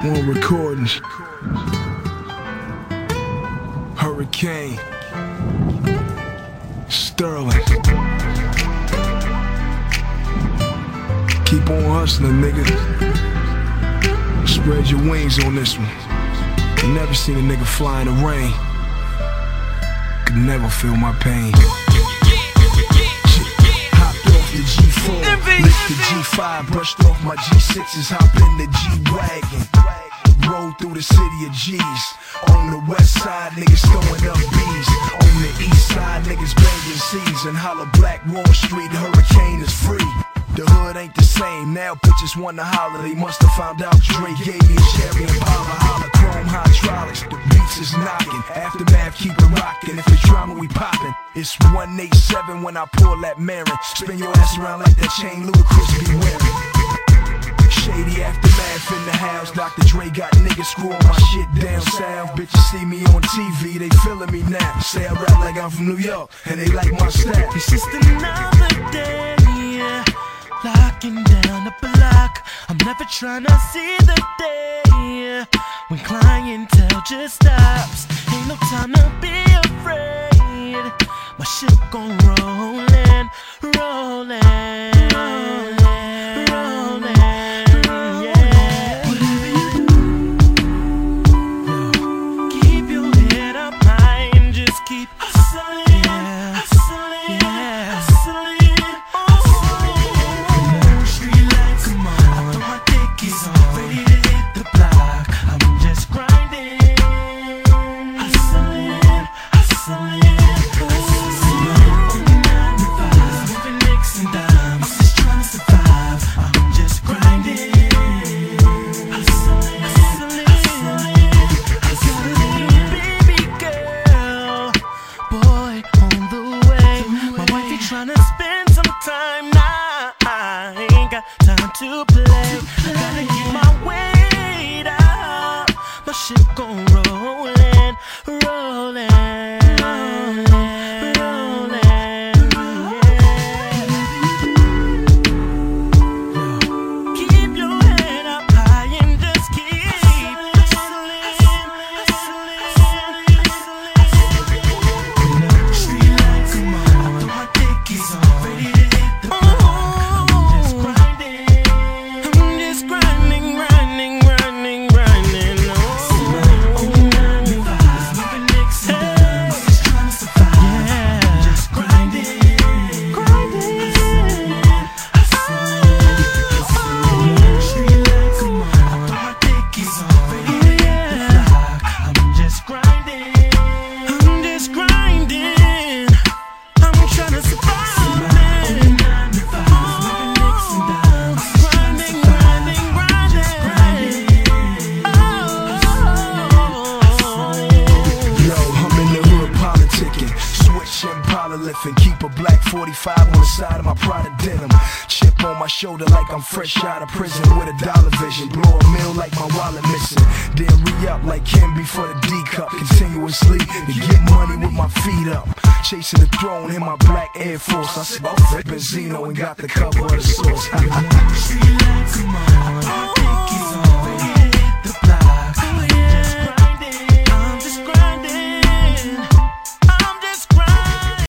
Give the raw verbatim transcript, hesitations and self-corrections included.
One recording. Hurricane. Sterling. Keep on hustling, nigga. Spread your wings on this one. You never seen a nigga fly in the rain. Could never feel my pain. Hopped off the G four, licked the G five, brushed off my G sixes, hop in the G-Wagon. Roll through the city of G's. On the west side, niggas throwing up B's. On the east side, niggas banging C's. And holla Black Wall Street, Hurricane is free. The hood ain't the same, now bitches want to holler. They must have found out Dre gave me a cherry and Impala. Holla chrome hydraulics, the beats is knocking. Aftermath keep it rocking, if it's drama we popping. It's one eight seven when I pull that Marin. Spin your ass around like that chain Ludacris be wearing. Shady Aftermath in the house, Doctor Dre got niggas screwing my shit down south. Bitches see me on T V, they feeling me now. Say I rap like I'm from New York, and they like my style. It's just another day, yeah. Locking down the block. I'm never trying to see the day when clientele just stops. Ain't no time to be afraid. My shit gon' rollin', rollin', rollin', rollin'. Yeah. Whatever you do, keep your head up high and just keep hustling, yeah. hustling, yeah. hustling. Tryna spend some time now. I ain't got time to play. I gotta get my weight up. My shit gon' rollin', rollin', rollin', rollin'. Yeah. Keep your head up high and just keep hustling, hustling, hustling. Street lights, come on. He's ready to hit the block. I'm just grinding. I'm just grinding, grinding, grinding, grinding. Oh, oh, nine to five, moving nicks and dimes, just trying to survive. Yeah, I'm just grinding, grinding, hustling, hustling. Street lights, come on. I throw my dickies on, ready to hit the block. I'm just grinding. I'm just grinding. I'm trying to survive. And keep a black forty-five on the side of my Prada denim. Chip on my shoulder like I'm fresh out of prison with a dollar vision. Blow a meal like my wallet missing. Then re-up like Kim before the D-cup. Continuously to get money with my feet up. Chasing the throne in my black Air Force. I smoked Benzino and got the cover of the source. Street lights, come on.